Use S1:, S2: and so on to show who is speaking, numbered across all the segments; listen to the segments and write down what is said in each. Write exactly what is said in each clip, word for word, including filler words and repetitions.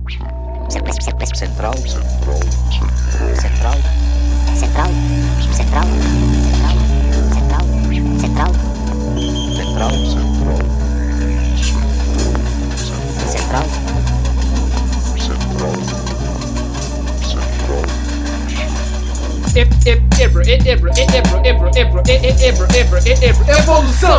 S1: Central. Central. Central. Central. Central. Central. Central. Central. Central.
S2: Evolução.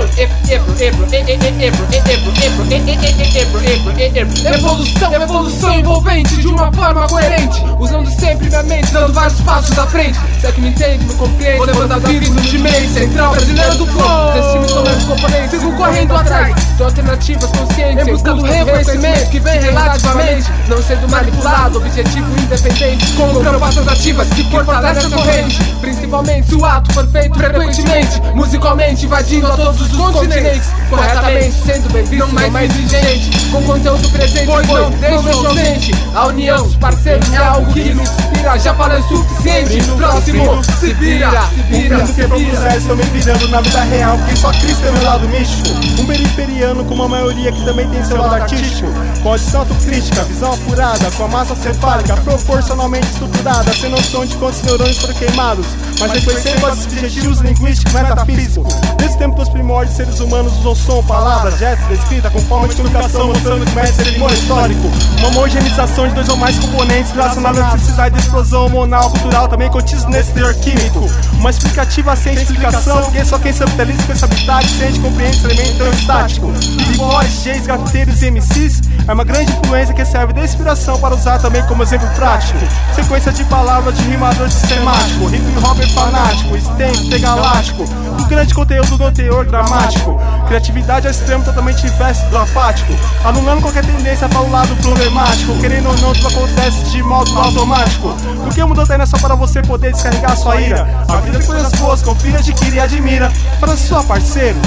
S2: Evolução, evolução envolvente de uma forma coerente, usando sempre minha mente, dando vários passos à frente. Se é que me entende, me compreende, vou levantando a vida de meio central, brasileiro do flow. Desse time são meus componentes, sigo correndo atrás de alternativas conscientes, em busca do reconhecimento que vem relativamente, não sendo manipulado, objetivo independente, com preocupações ativas que fortalecem a corrente, principalmente se o ato for feito frequentemente, musicalmente invadindo a todos os continentes, corretamente sendo bem visto, não mais exigente, com conteúdo presente, pois não deixa ausente. A união, os parceiros é algo que me inspira, já falei o suficiente, próximo, se vira, se vira, se
S3: vira. Estou me virando na vida real, porque só Cristo é meu lado místico. Um periferiano com uma maioria que também tem seu lado artístico, com audição autocrítica, visão apurada, com a massa cefálica proporcionalmente estruturada, sem noção de quantos neurônios foram queimados, mas reconhecendo os objetivos linguísticos metafísicos. Nesse tempo dos primórdios, seres humanos usam som, palavras, gestos, escrita, com forma de comunicação, mostrando que é cerimônia histórico. Uma homogeneização de dois ou mais componentes relacionados à necessidade de explosão hormonal, cultural, também contidos nesse teor químico. Uma explicativa sem explicação, porque só quem sabe feliz com essa habilidade sente, compreende esse elemento tão estático. B-boys, Gs, grafiteiros e M Cs é uma grande influência que serve de inspiração para usar também como exemplo prático. Sequência de palavras de rimador sistemático, hip hop fanático, extenso, galáctico, um grande conteúdo no teor dramático. Criatividade ao extremo, totalmente inverso do apático, anulando qualquer tendência para o lado problemático. Querendo ou não, tudo acontece de modo automático, porque o mundo tá indo só para você poder descarregar sua ira. A vida de coisas boas, confia, adquire e admira. Para sua parceiro,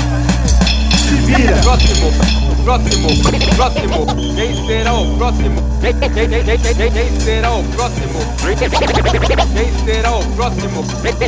S3: se vira.
S4: Próximo, próximo, próximo. Quem será o próximo? Quem será o próximo? Quem será o próximo?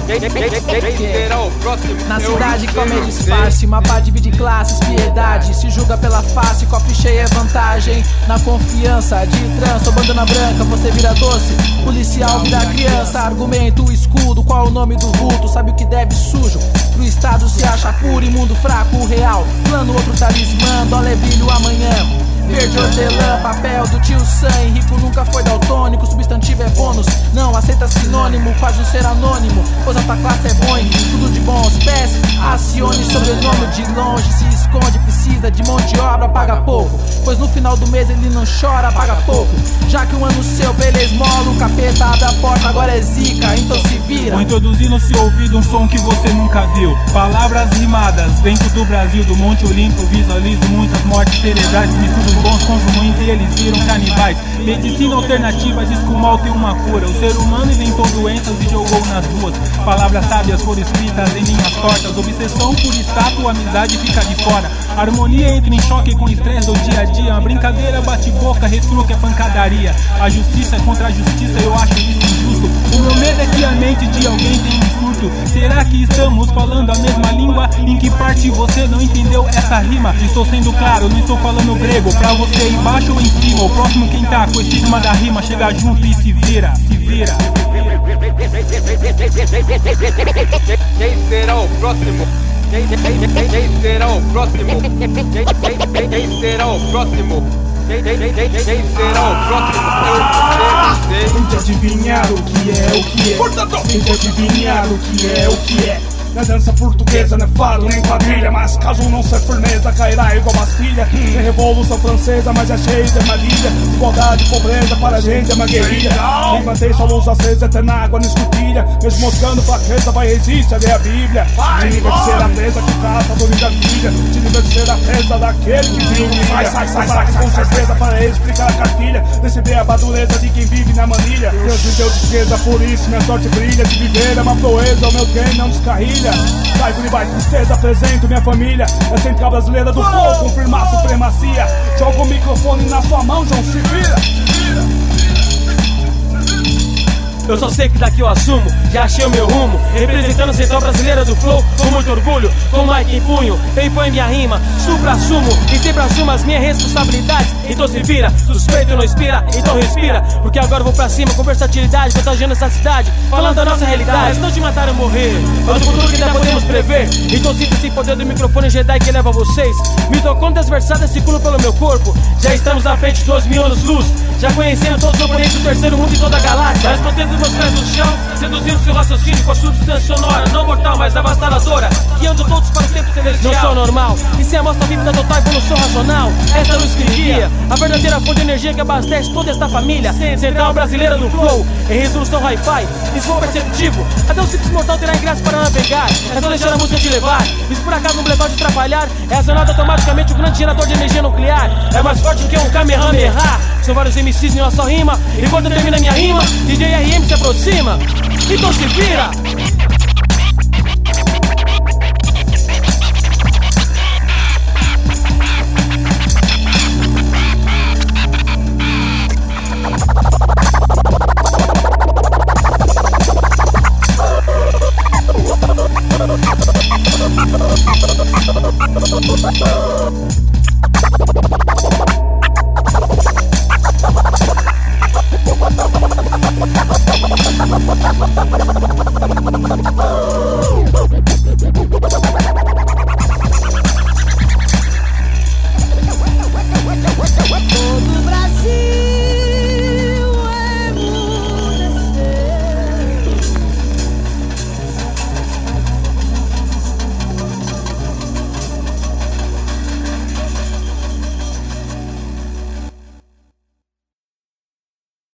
S4: Quem será o próximo?
S5: Na cidade come disfarce, mapa divide classes, piedade. Se julga pela face, copo cheio é vantagem. Na confiança de trança, bandana branca, você vira doce. Policial vira criança, argumento, escudo. Qual o nome do vulto? Sabe o que deve sujo? Pro estado se acha puro, imundo, fraco, real. Plano, outro talismã, dólar é brilho amanhã. Verde hortelã, papel do tio Sam. Rico nunca foi daltônico, substantivo é bônus. Não aceita sinônimo, quase um ser anônimo. Pois a tua classe é Boeing, tudo de bom aos pés. Acione sobrenome de longe, se esconde, precisa de mão de obra, paga pouco. Pois no final do mês ele não chora, paga pouco. Já que um ano seu pra ele esmola, o capeta abre a porta, agora é zica, então se vira.
S6: Vou introduzir no seu ouvido um som que você nunca viu. Palavras rimadas, dentro do Brasil, do Monte Olimpo. Visualizo muitas mortes cerebrais, misturo bons com os ruins e eles viram canibais. Medicina alternativa diz que o mal tem uma cura. O ser humano inventou doenças e jogou nas ruas. Palavras sábias foram escritas em linhas tortas. Obsessão por estátua, amizade fica de fora. Harmonia entra em choque com estresse do dia a dia. Uma brincadeira bate boca, retruque é pancadaria. A justiça é contra a justiça, eu acho isso injusto. O meu medo é que a mente de alguém tenha um surto. Será que estamos falando a mesma língua? Em que parte você não entendeu essa rima? Estou sendo claro, não estou falando grego. Pra você aí embaixo ou em cima, o próximo quem tá com o estigma da rima chega junto e se vira, se vira.
S4: Quem será o próximo? Quem, quem, quem, quem será o próximo? Quem, quem, quem será o próximo? Quem, quem, quem, quem será o próximo? Eu sei, sei.
S7: Tente adivinhar o que é, o que é. Tente adivinhar o que é, o que é. Na dança portuguesa não é fado nem quadrilha, mas caso não ser firmeza cairá igual Bastilha. É revolução francesa, mas é cheia de armadilha. Desigualdade, pobreza, para a gente é uma guerrilha. Quem mantém sua luz acesa, eterna água não escutilha. Mesmo mostrando fraqueza, vai resistir a ler a Bíblia. Te livra de ser a presa que caça do da filha. Te livra de ser a presa daquele que vive. Sai, sai, sai, sai, com certeza para explicar a cartilha. Receber a badureza de quem vive na manilha. Deus me deu riqueza, por isso minha sorte brilha. De viver é uma proeza, o meu trem não descarrilha. Saigo de baixo tristeza, apresento minha família. É a central brasileira do flow, confirmar a supremacia. Joga o microfone na sua mão, João, se vira.
S8: Eu só sei que daqui eu assumo, já achei o meu rumo. Representando a Central Brasileira do Flow, com muito orgulho, com o mic em punho, eu imponho minha rima, supra-assumo e sempre assumo as minhas responsabilidades. Então se vira, suspeito não inspira, então respira, porque agora eu vou pra cima com versatilidade, contagiando essa cidade, falando da nossa realidade. Mas não te matar ou morrer, mas o futuro que ainda podemos prever. Então sinta esse poder do microfone Jedi que leva vocês. Mitocôndrias versadas circulam pelo meu corpo. Já estamos à frente de dois mil anos luz, já conhecendo todos os oponentes do terceiro mundo e toda a galáxia. Mas mantendo meus pés no chão, seduzindo seu raciocínio com a substância sonora, não mortal, mas avassaladora, guiando todos para o tempo celestial. Não sou normal, e se a mostra viva da total evolução racional, essa luz que guia, a verdadeira fonte de energia que abastece toda esta família. Central Brasileira do Flow, em resolução hi-fi, esforço perceptivo, até o simples mortal terá ingresso para navegar. É só deixar a música te levar, e se por acaso um blackout te atrapalhar, é acionado automaticamente o grande gerador de energia nuclear. É mais forte que um Kamehameha. São vários M Cs em uma só rima, e quando termina minha rima, D J R M se aproxima. Então se vira!
S9: We'll be right back.